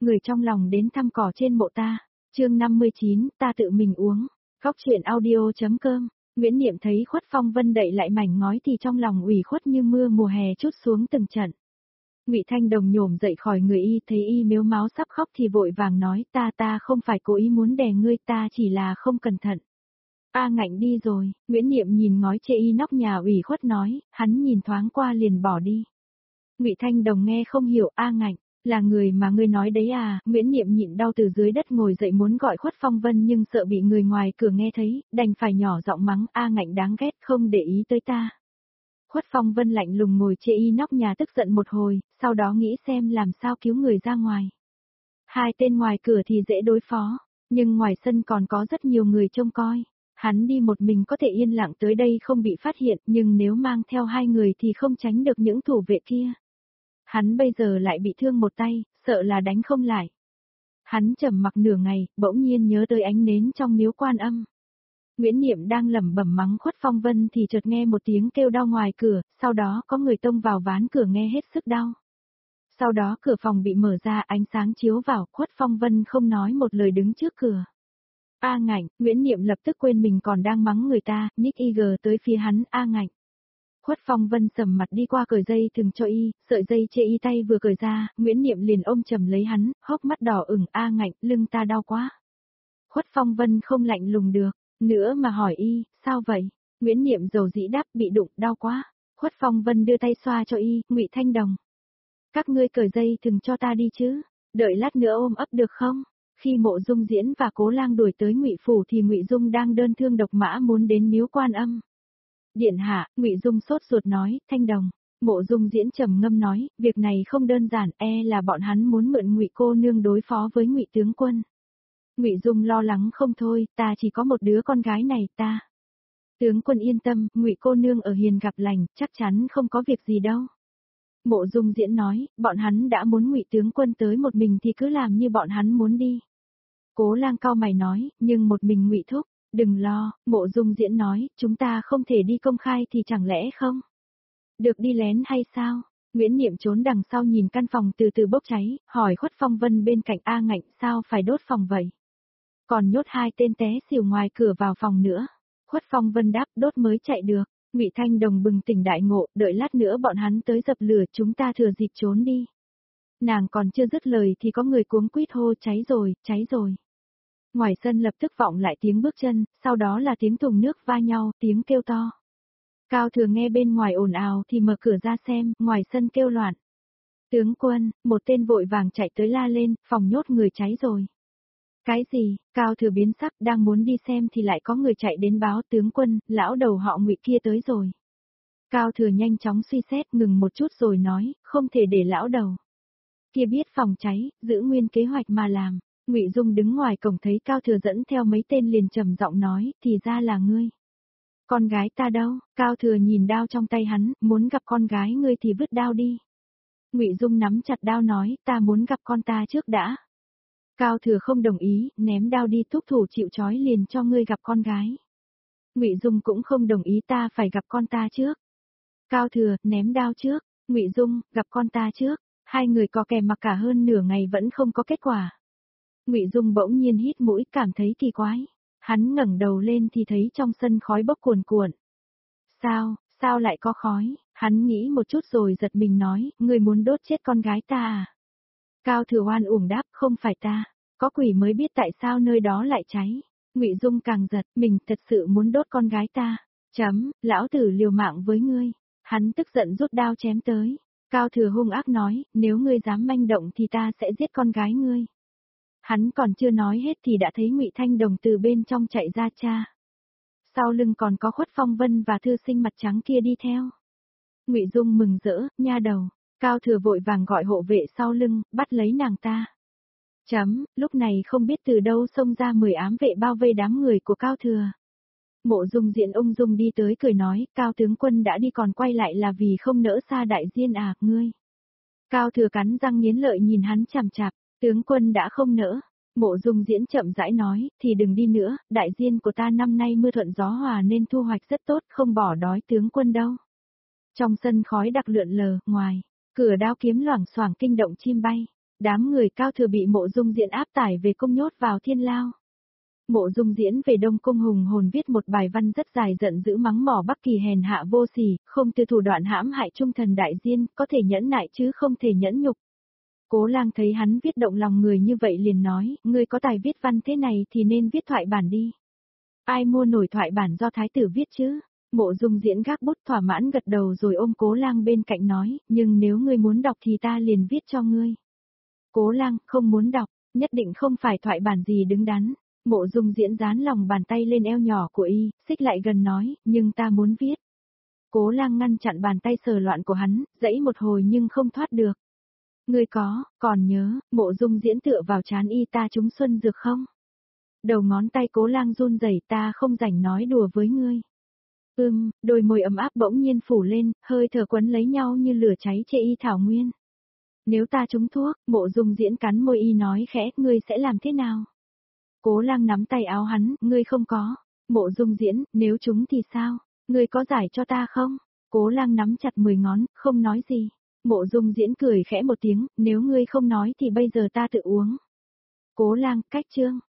người trong lòng đến thăm cỏ trên mộ ta. Chương 59, ta tự mình uống. Góc truyện audio.com. Nguyễn Niệm thấy Khuất Phong Vân đậy lại mảnh ngói thì trong lòng ủy khuất như mưa mùa hè trút xuống từng trận. Ngụy Thanh Đồng nhổm dậy khỏi người y, thấy y mếu máo sắp khóc thì vội vàng nói, ta không phải cố ý muốn đè ngươi, ta chỉ là không cẩn thận. A Ngạnh đi rồi. Nguyễn Niệm nhìn ngói chê y nóc nhà ủy khuất nói, hắn nhìn thoáng qua liền bỏ đi. Ngụy Thanh Đồng nghe không hiểu. A Ngạnh, là người mà ngươi nói đấy à? Nguyễn Niệm nhịn đau từ dưới đất ngồi dậy muốn gọi Khuất Phong Vân nhưng sợ bị người ngoài cửa nghe thấy, đành phải nhỏ giọng mắng, A Ngạnh đáng ghét, không để ý tới ta. Khuất Phong Vân lạnh lùng ngồi chê y nóc nhà tức giận một hồi, sau đó nghĩ xem làm sao cứu người ra ngoài. Hai tên ngoài cửa thì dễ đối phó, nhưng ngoài sân còn có rất nhiều người trông coi. Hắn đi một mình có thể yên lặng tới đây không bị phát hiện, nhưng nếu mang theo hai người thì không tránh được những thủ vệ kia. Hắn bây giờ lại bị thương một tay, sợ là đánh không lại. Hắn trầm mặc nửa ngày, bỗng nhiên nhớ tới ánh nến trong miếu Quan Âm. Nguyễn Niệm đang lẩm bẩm mắng Khuất Phong Vân thì chợt nghe một tiếng kêu đau ngoài cửa, sau đó có người tông vào ván cửa nghe hết sức đau. Sau đó cửa phòng bị mở ra, ánh sáng chiếu vào, Khuất Phong Vân không nói một lời đứng trước cửa. A Ngạnh, Nguyễn Niệm lập tức quên mình còn đang mắng người ta, nhích y tới phía hắn. A Ngạnh. Khuất Phong Vân sầm mặt đi qua cởi dây thừng cho y, sợi dây chê y tay vừa cởi ra, Nguyễn Niệm liền ôm chầm lấy hắn, hốc mắt đỏ ửng. A Ngạnh, lưng ta đau quá. Khuất Phong Vân không lạnh lùng được nữa mà hỏi y, sao vậy? Nguyễn Niệm dầu dĩ đáp, bị đụng, đau quá. Khuất Phong Vân đưa tay xoa cho y. Ngụy Thanh Đồng, các ngươi cởi dây thừng cho ta đi chứ, đợi lát nữa ôm ấp được không? Khi Mộ Dung Diễn và Cố Lang đuổi tới Ngụy phủ thì Ngụy Dung đang đơn thương độc mã muốn đến miếu Quan Âm. Điện hạ, Ngụy Dung sốt ruột nói, Thanh Đồng. Mộ Dung Diễn trầm ngâm nói, việc này không đơn giản, là bọn hắn muốn mượn Ngụy cô nương đối phó với Ngụy tướng quân. Ngụy Dung lo lắng không thôi, ta chỉ có một đứa con gái này, ta. Tướng quân yên tâm, Ngụy cô nương ở hiền gặp lành, chắc chắn không có việc gì đâu. Mộ Dung Diễn nói, bọn hắn đã muốn Ngụy tướng quân tới một mình thì cứ làm như bọn hắn muốn đi. Cố Lang cau mày nói, nhưng một mình Ngụy thúc, đừng lo. Mộ Dung Diễn nói, chúng ta không thể đi công khai thì chẳng lẽ không được đi lén hay sao? Nguyễn Niệm trốn đằng sau nhìn căn phòng từ từ bốc cháy, hỏi Khuất Phong Vân bên cạnh. A Ngạnh, sao phải đốt phòng vậy? Còn nhốt hai tên té xỉu ngoài cửa vào phòng nữa. Khuất Phong Vân đáp, đốt mới chạy được. Ngụy Thanh Đồng bừng tỉnh đại ngộ, đợi lát nữa bọn hắn tới dập lửa, chúng ta thừa dịp trốn đi. Nàng còn chưa dứt lời thì có người cuống quýt hô, cháy rồi, cháy rồi. Ngoài sân lập tức vọng lại tiếng bước chân, sau đó là tiếng thùng nước va nhau, tiếng kêu to. Cao Thừa nghe bên ngoài ồn ào thì mở cửa ra xem, ngoài sân kêu loạn. Tướng quân, một tên vội vàng chạy tới la lên, phòng nhốt người cháy rồi. Cái gì? Cao Thừa biến sắc, đang muốn đi xem thì lại có người chạy đến báo, tướng quân, lão đầu họ Ngụy kia tới rồi. Cao Thừa nhanh chóng suy xét, ngừng một chút rồi nói, không thể để lão đầu kia biết phòng cháy, giữ nguyên kế hoạch mà làm. Ngụy Dung đứng ngoài cổng thấy Cao Thừa dẫn theo mấy tên liền trầm giọng nói, thì ra là ngươi. Con gái ta đâu? Cao Thừa nhìn đao trong tay hắn, muốn gặp con gái ngươi thì vứt đao đi. Ngụy Dung nắm chặt đao nói, ta muốn gặp con ta trước đã. Cao Thừa không đồng ý, ném đao đi, thúc thủ chịu trói liền cho ngươi gặp con gái. Ngụy Dung cũng không đồng ý, ta phải gặp con ta trước. Cao Thừa, ném đao trước. Ngụy Dung, gặp con ta trước. Hai người có kè mặc cả hơn nửa ngày vẫn không có kết quả. Ngụy Dung bỗng nhiên hít mũi, cảm thấy kỳ quái. Hắn ngẩng đầu lên thì thấy trong sân khói bốc cuồn cuộn. Sao lại có khói? Hắn nghĩ một chút rồi giật mình nói, ngươi muốn đốt chết con gái ta à? Cao Thừa oan uổng đáp, không phải ta. Có quỷ mới biết tại sao nơi đó lại cháy. Ngụy Dung càng giật, mình thật sự muốn đốt con gái ta. Lão tử liều mạng với ngươi. Hắn tức giận rút đao chém tới. Cao Thừa hung ác nói, nếu ngươi dám manh động thì ta sẽ giết con gái ngươi. Hắn còn chưa nói hết thì đã thấy Ngụy Thanh Đồng từ bên trong chạy ra cha. Sau lưng còn có Khuất Phong Vân và thư sinh mặt trắng kia đi theo. Ngụy Dung mừng rỡ, nha đầu. Cao Thừa vội vàng gọi hộ vệ sau lưng, bắt lấy nàng ta. Lúc này không biết từ đâu xông ra 10 ám vệ bao vây đám người của Cao Thừa. Mộ Dung Diễn ung dung đi tới cười nói, Cao tướng quân đã đi còn quay lại là vì không nỡ xa đại diên à, ngươi. Cao Thừa cắn răng nghiến lợi nhìn hắn chằm chằm, tướng quân đã không nỡ. Mộ Dung Diễn chậm rãi nói, thì đừng đi nữa, đại diên của ta năm nay mưa thuận gió hòa nên thu hoạch rất tốt, không bỏ đói tướng quân đâu. Trong sân khói đặc lượn lờ, ngoài, cửa đao kiếm loảng xoảng kinh động chim bay. Đám người Cao Thừa bị Mộ Dung Diễn áp tải về cung nhốt vào thiên lao. Mộ Dung Diễn về Đông Cung hùng hồn viết một bài văn rất dài giận dữ mắng mỏ Bắc Kỳ hèn hạ vô sỉ, không từ thủ đoạn hãm hại trung thần đại diên, có thể nhẫn nại chứ không thể nhẫn nhục. Cố Lang thấy hắn viết động lòng người như vậy liền nói, ngươi có tài viết văn thế này thì nên viết thoại bản đi. Ai mua nổi thoại bản do thái tử viết chứ? Mộ Dung Diễn gác bút thỏa mãn gật đầu rồi ôm Cố Lang bên cạnh nói, nhưng nếu ngươi muốn đọc thì ta liền viết cho ngươi. Cố Lang không muốn đọc, nhất định không phải thoại bản gì đứng đắn. Mộ Dung Diễn dán lòng bàn tay lên eo nhỏ của y, xích lại gần nói, nhưng ta muốn viết. Cố Lang ngăn chặn bàn tay sờ loạn của hắn, dãy một hồi nhưng không thoát được. Ngươi còn nhớ, Mộ Dung Diễn tựa vào trán y ta trúng xuân dược không? Đầu ngón tay Cố Lang run rẩy, ta không rảnh nói đùa với ngươi. Đôi môi ấm áp bỗng nhiên phủ lên, hơi thở quấn lấy nhau như lửa cháy chê y thảo nguyên. Nếu ta trúng thuốc, Mộ Dung Diễn cắn môi y nói khẽ, ngươi sẽ làm thế nào? Cố Lang nắm tay áo hắn, ngươi không có. Mộ Dung Diễn, nếu trúng thì sao? Ngươi có giải cho ta không? Cố Lang nắm chặt 10 ngón, không nói gì. Mộ Dung Diễn cười khẽ một tiếng, nếu ngươi không nói thì bây giờ ta tự uống. Cố Lang, cách chương.